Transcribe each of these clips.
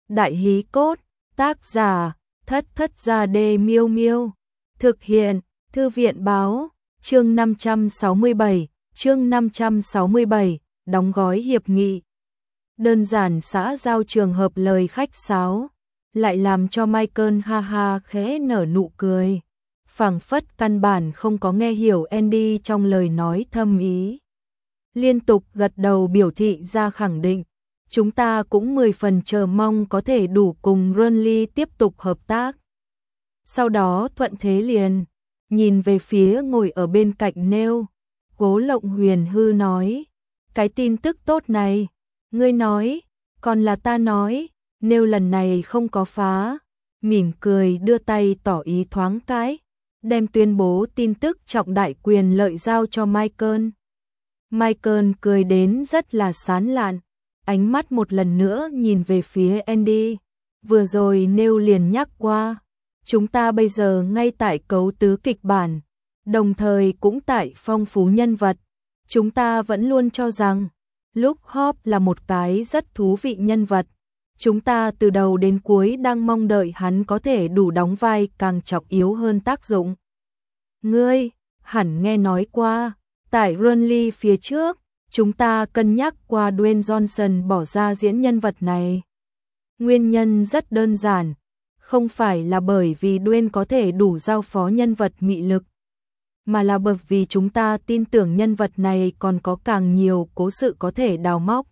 Đại hí cốt, tác giả, Thất Thất Gia Đê Miêu Miêu. Thực hiện, Thư viện báo, chương 567, đóng gói hiệp nghị. Đơn giản xã giao trường hợp lời khách sáo, lại làm cho Michael ha ha khẽ nở nụ cười. Phảng phất căn bản không có nghe hiểu Andy trong lời nói thâm ý. Liên tục gật đầu biểu thị ra khẳng định. Chúng ta cũng 10 phần chờ mong có thể đủ cùng Burnley tiếp tục hợp tác. Sau đó thuận thế liền, nhìn về phía ngồi ở bên cạnh Neil, Cố Lộng Huyền hư nói, cái tin tức tốt này, ngươi nói, còn là ta nói, Neil lần này không có phá, mỉm cười đưa tay tỏ ý thoáng cái, đem tuyên bố tin tức trọng đại quyền lợi giao cho Michael. Michael cười đến rất là sán lạn. Ánh mắt một lần nữa nhìn về phía Andy, vừa rồi Neil liền nhắc qua, chúng ta bây giờ ngay tại cấu tứ kịch bản, đồng thời cũng tại phong phú nhân vật, chúng ta vẫn luôn cho rằng, Luke Hobbs là một cái rất thú vị nhân vật, chúng ta từ đầu đến cuối đang mong đợi hắn có thể đủ đóng vai càng trọng yếu hơn tác dụng. Ngươi, hẳn nghe nói qua, tại Burnley phía trước, chúng ta cân nhắc qua Dwayne Johnson bỏ ra diễn nhân vật này. Nguyên nhân rất đơn giản, không phải là bởi vì Dwayne có thể đủ giao phó nhân vật mị lực, mà là bởi vì chúng ta tin tưởng nhân vật này còn có càng nhiều cố sự có thể đào móc,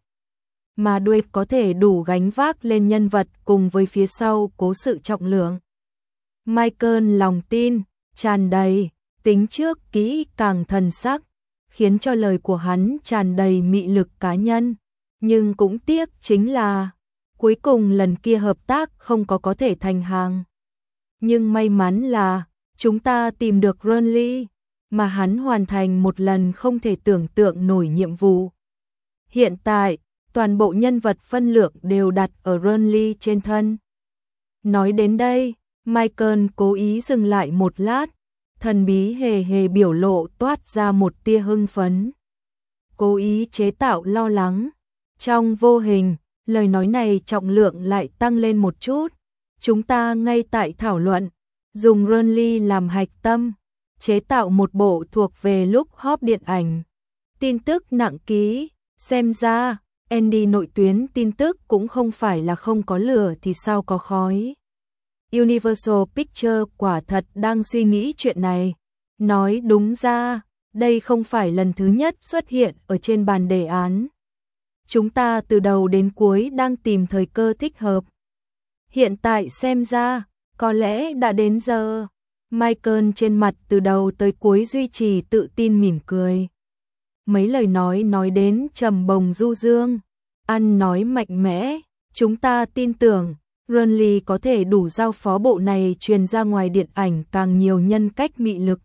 mà Dwayne có thể đủ gánh vác lên nhân vật cùng với phía sau cố sự trọng lượng. Michael lòng tin, tràn đầy, tính trước kỹ càng thần sắc, khiến cho lời của hắn tràn đầy mị lực cá nhân, nhưng cũng tiếc chính là cuối cùng lần kia hợp tác không có thể thành hàng. Nhưng may mắn là chúng ta tìm được Burnley, mà hắn hoàn thành một lần không thể tưởng tượng nổi nhiệm vụ. Hiện tại, toàn bộ nhân vật phân lượng đều đặt ở Burnley trên thân. Nói đến đây, Michael cố ý dừng lại một lát, thần bí hề hề biểu lộ toát ra một tia hưng phấn. Cố ý chế tạo lo lắng. Trong vô hình, lời nói này trọng lượng lại tăng lên một chút. Chúng ta ngay tại thảo luận, dùng Burnley làm hạch tâm, chế tạo một bộ thuộc về Luke Hobbs điện ảnh. Tin tức nặng ký, xem ra, Andy nội tuyến tin tức cũng không phải là không có lửa thì sao có khói. Universal Pictures quả thật đang suy nghĩ chuyện này. Nói đúng ra, đây không phải lần thứ nhất xuất hiện ở trên bàn đề án. Chúng ta từ đầu đến cuối đang tìm thời cơ thích hợp. Hiện tại xem ra, có lẽ đã đến giờ. Michael trên mặt từ đầu tới cuối duy trì tự tin mỉm cười. Mấy lời nói đến trầm bồng du dương, ăn nói mạnh mẽ, chúng ta tin tưởng Burnley có thể đủ giao phó bộ này truyền ra ngoài điện ảnh càng nhiều nhân cách mị lực.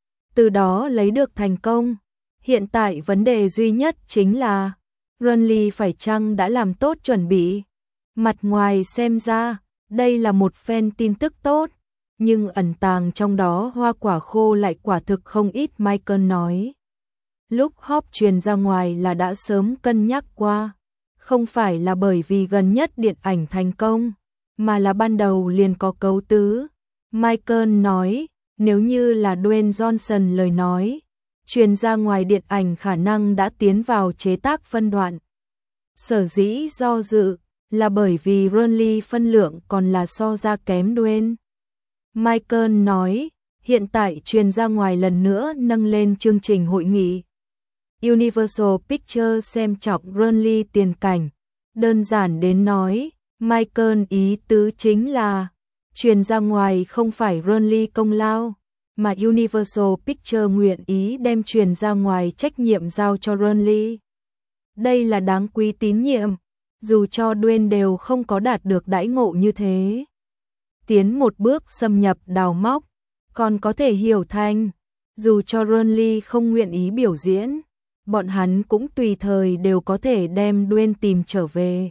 Từ đó lấy được thành công. Hiện tại vấn đề duy nhất chính là Burnley phải chăng đã làm tốt chuẩn bị. Mặt ngoài xem ra, đây là một phen tin tức tốt, nhưng ẩn tàng trong đó hoa quả khô lại quả thực không ít. Michael nói. Luke Hobbs truyền ra ngoài là đã sớm cân nhắc qua, không phải là bởi vì gần nhất điện ảnh thành công, mà là ban đầu liền có cấu tứ. Michael nói, nếu như là Dwayne Johnson lời nói, truyền ra ngoài điện ảnh khả năng đã tiến vào chế tác phân đoạn. Sở dĩ do dự, là bởi vì Burnley phân lượng còn là so ra kém Dwayne. Michael nói, hiện tại truyền ra ngoài lần nữa nâng lên chương trình hội nghị. Universal Pictures xem trọng Burnley tiền cảnh, đơn giản đến nói, Michael ý tứ chính là, truyền ra ngoài không phải Burnley công lao, mà Universal Pictures nguyện ý đem truyền ra ngoài trách nhiệm giao cho Burnley. Đây là đáng quý tín nhiệm, dù cho Dwayne đều không có đạt được đãi ngộ như thế. Tiến một bước xâm nhập đào móc, còn có thể hiểu thành, dù cho Burnley không nguyện ý biểu diễn, bọn hắn cũng tùy thời đều có thể đem Dwayne tìm trở về.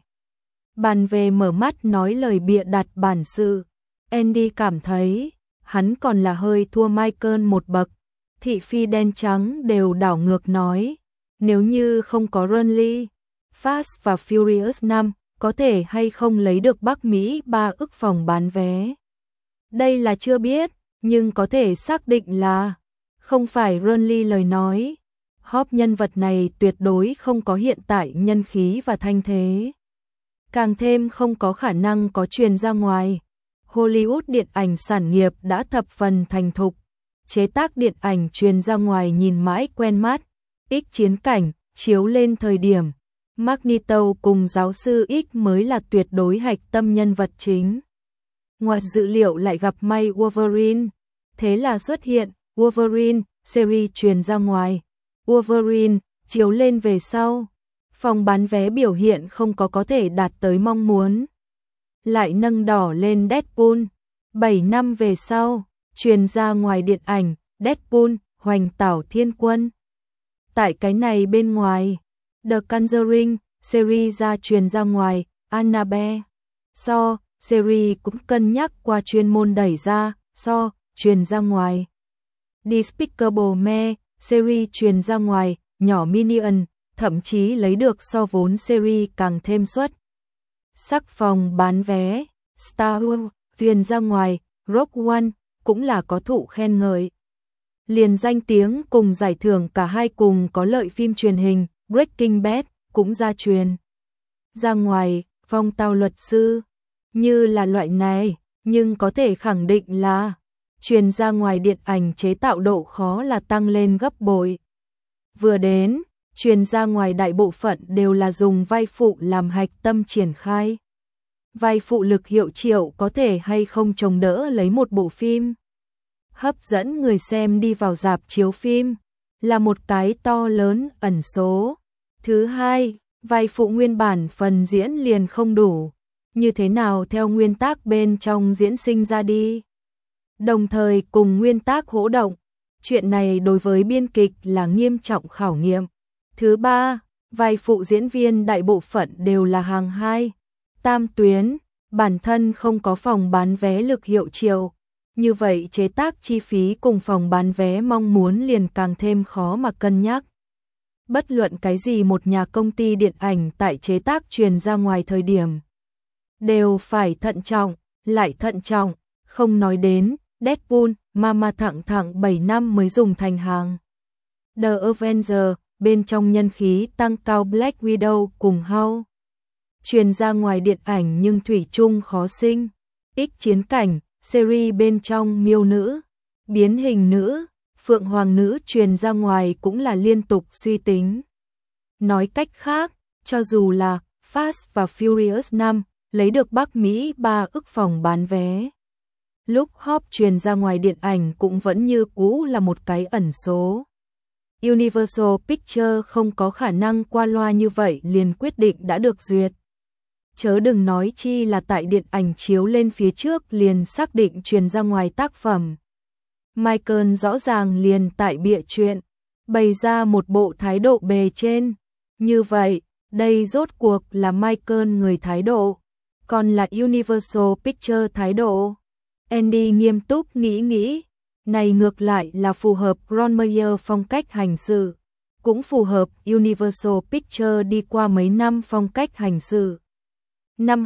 Bàn về mở mắt nói lời bịa đặt bản sự, Andy cảm thấy hắn còn là hơi thua Michael một bậc. Thị phi đen trắng đều đảo ngược nói, nếu như không có Burnley, Fast và Furious 5 có thể hay không lấy được Bắc Mỹ 3 ức phòng bán vé. Đây là chưa biết, nhưng có thể xác định là không phải Ronly lời nói. Hop nhân vật này tuyệt đối không có hiện tại nhân khí và thanh thế. Càng thêm không có khả năng có truyền ra ngoài. Hollywood điện ảnh sản nghiệp đã thập phần thành thục. Chế tác điện ảnh truyền ra ngoài nhìn mãi quen mắt. X chiến cảnh, chiếu lên thời điểm. Magneto cùng giáo sư X mới là tuyệt đối hạch tâm nhân vật chính. Ngoài dự liệu lại gặp may Wolverine. Thế là xuất hiện Wolverine, series truyền ra ngoài. Wolverine, chiếu lên về sau. Phòng bán vé biểu hiện không có thể đạt tới mong muốn. Lại nâng đỏ lên Deadpool. 7 năm về sau, truyền ra ngoài điện ảnh, Deadpool, hoành tảo thiên quân. Tại cái này bên ngoài, The Conjuring, series ra truyền ra ngoài, Annabelle. Series cũng cân nhắc qua chuyên môn đẩy ra, truyền ra ngoài. Despicable Me, series truyền ra ngoài, nhỏ Minion, thậm chí lấy được so vốn series càng thêm xuất. Sắc phòng bán vé, Star Wars, truyền ra ngoài, Rogue One, cũng là có thụ khen ngợi. Liền danh tiếng cùng giải thưởng cả hai cùng có lợi phim truyền hình, Breaking Bad, cũng ra truyền. Ra ngoài, Phong Tao luật sư, như là loại này, nhưng có thể khẳng định là truyền ra ngoài điện ảnh chế tạo độ khó là tăng lên gấp bội. Vừa đến, truyền ra ngoài đại bộ phận đều là dùng vai phụ làm hạch tâm triển khai. Vai phụ lực hiệu triệu có thể hay không chống đỡ lấy một bộ phim. Hấp dẫn người xem đi vào rạp chiếu phim là một cái to lớn ẩn số. Thứ hai, vai phụ nguyên bản phần diễn liền không đủ. Như thế nào theo nguyên tác bên trong diễn sinh ra đi. Đồng thời cùng nguyên tác hỗ động. Chuyện này đối với biên kịch là nghiêm trọng khảo nghiệm. Thứ ba, vai phụ diễn viên đại bộ phận đều là hàng 2, tam tuyến, bản thân không có phòng bán vé lực hiệu triệu. Như vậy chế tác chi phí cùng phòng bán vé mong muốn liền càng thêm khó mà cân nhắc. Bất luận cái gì một nhà công ty điện ảnh tại chế tác truyền ra ngoài thời điểm đều phải thận trọng, lại thận trọng, không nói đến Deadpool, mà thẳng 7 năm mới dùng thành hàng. The Avengers, bên trong nhân khí tăng cao Black Widow cùng Hulk. Truyền ra ngoài điện ảnh nhưng thủy chung khó sinh. X chiến cảnh, series bên trong miêu nữ, biến hình nữ, phượng hoàng nữ truyền ra ngoài cũng là liên tục suy tính. Nói cách khác, cho dù là Fast và Furious 5 lấy được Bắc Mỹ 3 ức phòng bán vé. Lúc Hop truyền ra ngoài điện ảnh cũng vẫn như cũ là một cái ẩn số. Universal Pictures không có khả năng qua loa như vậy liền quyết định đã được duyệt. Chớ đừng nói chi là tại điện ảnh chiếu lên phía trước liền xác định truyền ra ngoài tác phẩm. Michael rõ ràng liền tại bịa chuyện, bày ra một bộ thái độ bề trên. Như vậy, đây rốt cuộc là Michael người thái độ, còn là Universal Pictures thái độ. Andy nghiêm túc nghĩ, này ngược lại là phù hợp Ron Meyer phong cách hành sự, cũng phù hợp Universal Pictures đi qua mấy năm phong cách hành sự. Năm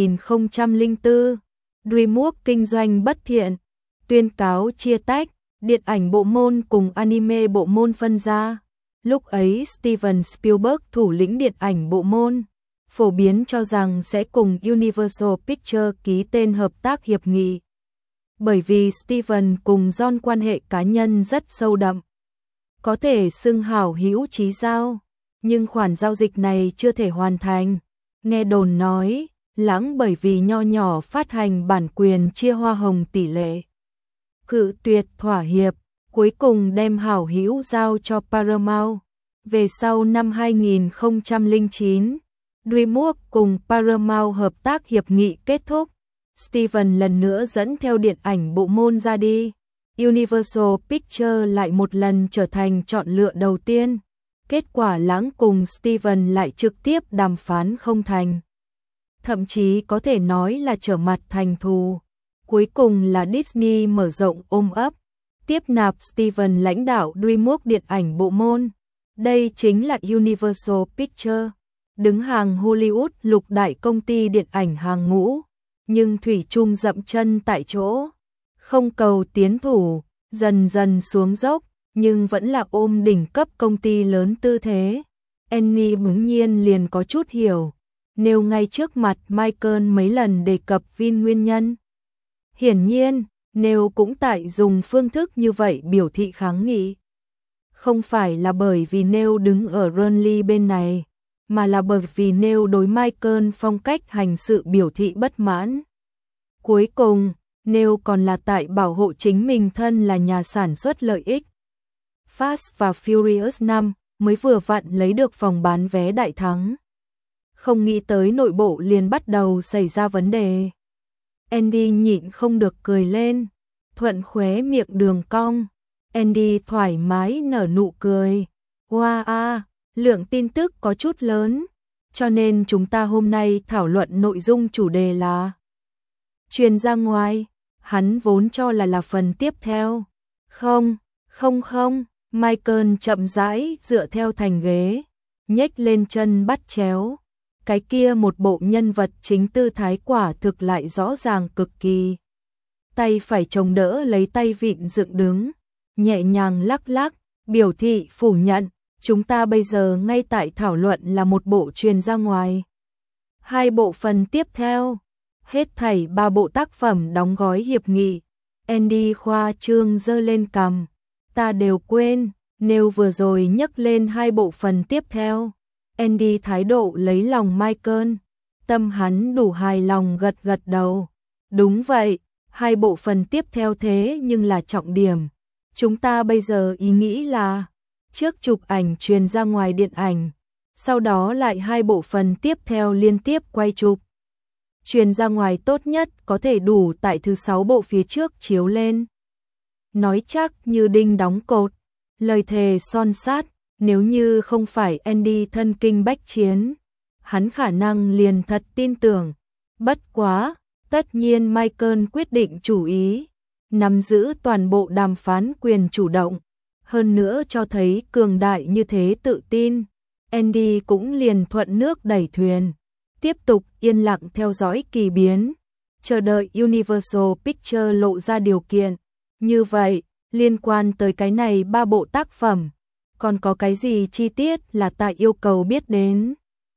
2004, DreamWorks kinh doanh bất thiện, tuyên cáo chia tách, điện ảnh bộ môn cùng anime bộ môn phân ra. Lúc ấy Steven Spielberg thủ lĩnh điện ảnh bộ môn, phổ biến cho rằng sẽ cùng Universal Pictures ký tên hợp tác hiệp nghị. Bởi vì Steven cùng John quan hệ cá nhân rất sâu đậm, có thể xưng hảo hữu chí giao, nhưng khoản giao dịch này chưa thể hoàn thành. Nghe đồn nói, lãng bởi vì nho nhỏ phát hành bản quyền chia hoa hồng tỷ lệ. Cự tuyệt thỏa hiệp, cuối cùng đem hảo hữu giao cho Paramount. Về sau năm 2009, DreamWorks cùng Paramount hợp tác hiệp nghị kết thúc. Steven lần nữa dẫn theo điện ảnh bộ môn ra đi. Universal Pictures lại một lần trở thành chọn lựa đầu tiên. Kết quả lãng cùng Steven lại trực tiếp đàm phán không thành. Thậm chí có thể nói là trở mặt thành thù. Cuối cùng là Disney mở rộng ôm ấp, tiếp nạp Steven lãnh đạo DreamWorks điện ảnh bộ môn. Đây chính là Universal Pictures. đứng hàng Hollywood lục đại công ty điện ảnh hàng ngũ, nhưng thủy chung dậm chân tại chỗ, không cầu tiến thủ, dần dần xuống dốc, nhưng vẫn là ôm đỉnh cấp công ty lớn tư thế. Annie bỗng nhiên liền có chút hiểu, nêu ngay trước mặt Michael mấy lần đề cập Vin nguyên nhân. Hiển nhiên, Nêu cũng tại dùng phương thức như vậy biểu thị kháng nghị. Không phải là bởi vì Nêu đứng ở Burnley bên này, mà là bởi vì Nêu đối Michael phong cách hành sự biểu thị bất mãn. Cuối cùng, Nêu còn là tại bảo hộ chính mình thân là nhà sản xuất lợi ích. Fast và Furious 5 mới vừa vặn lấy được phòng bán vé đại thắng. Không nghĩ tới nội bộ liền bắt đầu xảy ra vấn đề. Andy nhịn không được cười lên, thuận khóe miệng đường cong. Andy thoải mái nở nụ cười. Wow, lượng tin tức có chút lớn, cho nên chúng ta hôm nay thảo luận nội dung chủ đề là truyền ra ngoài. Hắn vốn cho là phần tiếp theo. Không, Michael chậm rãi dựa theo thành ghế, nhếch lên chân bắt chéo. Cái kia một bộ nhân vật chính tư thái quả thực lại rõ ràng cực kỳ. Tay phải chống đỡ lấy tay vịn dựng đứng, nhẹ nhàng lắc lắc, biểu thị phủ nhận, chúng ta bây giờ ngay tại thảo luận là một bộ truyền ra ngoài. 2 bộ phần tiếp theo, hết thảy 3 bộ tác phẩm đóng gói hiệp nghị. Andy khoa trương giơ lên cằm, ta đều quên, nếu vừa rồi nhắc lên 2 bộ phần tiếp theo. Andy thái độ lấy lòng Michael, tâm hắn đủ hài lòng gật gật đầu. Đúng vậy, 2 bộ phần tiếp theo thế nhưng là trọng điểm. Chúng ta bây giờ ý nghĩ là trước chụp ảnh truyền ra ngoài điện ảnh, sau đó lại 2 bộ phần tiếp theo liên tiếp quay chụp. Truyền ra ngoài tốt nhất có thể đủ tại thứ 6 bộ phía trước chiếu lên. Nói chắc như đinh đóng cột, lời thề son sát. Nếu như không phải Andy thân kinh bách chiến, hắn khả năng liền thật tin tưởng. Bất quá, tất nhiên Michael quyết định chủ ý, nắm giữ toàn bộ đàm phán quyền chủ động, hơn nữa cho thấy cường đại như thế tự tin. Andy cũng liền thuận nước đẩy thuyền, tiếp tục yên lặng theo dõi kỳ biến, chờ đợi Universal Pictures lộ ra điều kiện. Như vậy, liên quan tới cái này 3 bộ tác phẩm, còn có cái gì chi tiết là ta yêu cầu biết đến?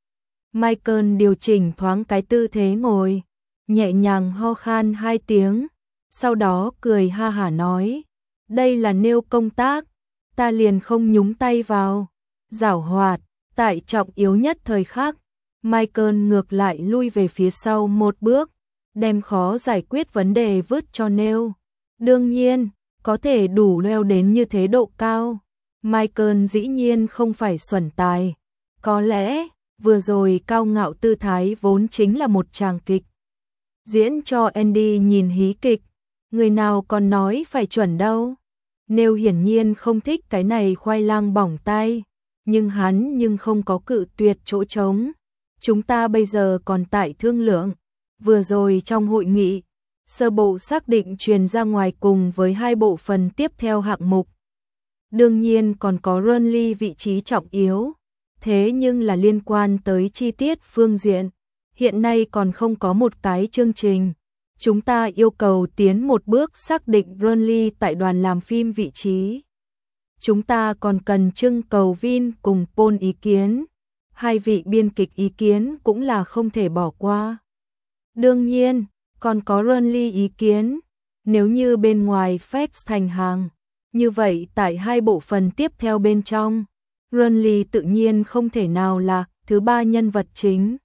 Michael điều chỉnh thoáng cái tư thế ngồi, nhẹ nhàng ho khan 2 tiếng, sau đó cười ha hả nói, đây là nêu công tác, ta liền không nhúng tay vào. Giảo hoạt, tại trọng yếu nhất thời khắc, Michael ngược lại lui về phía sau một bước, đem khó giải quyết vấn đề vứt cho nêu. Đương nhiên, có thể đủ leo đến như thế độ cao. Michael dĩ nhiên không phải xuẩn tài. Có lẽ, vừa rồi cao ngạo tư thái vốn chính là một tràng kịch. Diễn cho Andy nhìn hí kịch, người nào còn nói phải chuẩn đâu. Nêu hiển nhiên không thích cái này khoai lang bỏng tay, nhưng hắn không có cự tuyệt chỗ trống. Chúng ta bây giờ còn tại thương lượng. Vừa rồi trong hội nghị, sơ bộ xác định truyền ra ngoài cùng với 2 bộ phần tiếp theo hạng mục. Đương nhiên còn có Burnley vị trí trọng yếu, thế nhưng là liên quan tới chi tiết phương diện. Hiện nay còn không có một cái chương trình. Chúng ta yêu cầu tiến một bước xác định Burnley tại đoàn làm phim vị trí. Chúng ta còn cần trưng cầu Vin cùng Paul ý kiến. 2 vị biên kịch ý kiến cũng là không thể bỏ qua. Đương nhiên, còn có Burnley ý kiến. Nếu như bên ngoài Fax thành hàng, như vậy tại 2 bộ phần tiếp theo bên trong, Burnley tự nhiên không thể nào là thứ 3 nhân vật chính,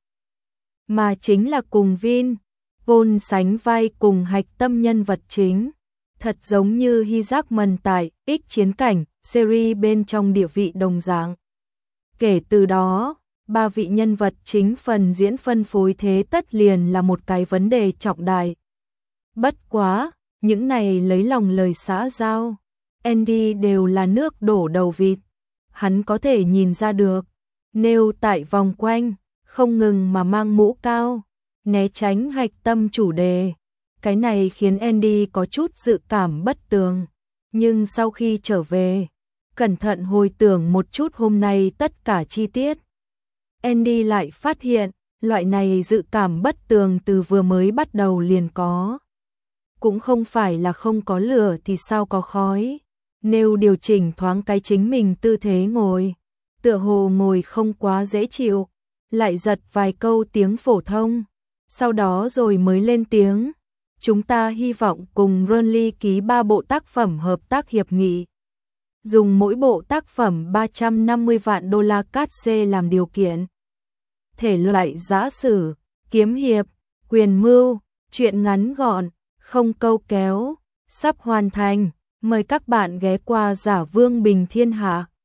mà chính là cùng Vin, Paul sánh vai cùng hạch tâm nhân vật chính, thật giống như Hugh Jackman tại X chiến cảnh series bên trong địa vị đồng dạng. Kể từ đó, 3 vị nhân vật chính phần diễn phân phối thế tất liền là một cái vấn đề trọng đại. Bất quá, những này lấy lòng lời xã giao, Andy đều là nước đổ đầu vịt. Hắn có thể nhìn ra được, nêu tại vòng quanh, không ngừng mà mang mũ cao, né tránh hạch tâm chủ đề. Cái này khiến Andy có chút dự cảm bất tường. Nhưng sau khi trở về, cẩn thận hồi tưởng một chút hôm nay tất cả chi tiết, Andy lại phát hiện, loại này dự cảm bất tường từ vừa mới bắt đầu liền có. Cũng không phải là không có lửa thì sao có khói. Nếu điều chỉnh thoáng cái chính mình tư thế ngồi, tựa hồ ngồi không quá dễ chịu, lại giật vài câu tiếng phổ thông, sau đó rồi mới lên tiếng. Chúng ta hy vọng cùng Burnley ký 3 bộ tác phẩm hợp tác hiệp nghị. Dùng mỗi bộ tác phẩm 350 vạn đô la cát xê làm điều kiện. Thể loại giã sử, kiếm hiệp, quyền mưu, truyện ngắn gọn, không câu kéo, sắp hoàn thành. Mời các bạn ghé qua Giả Vương Bình Thiên Hạ.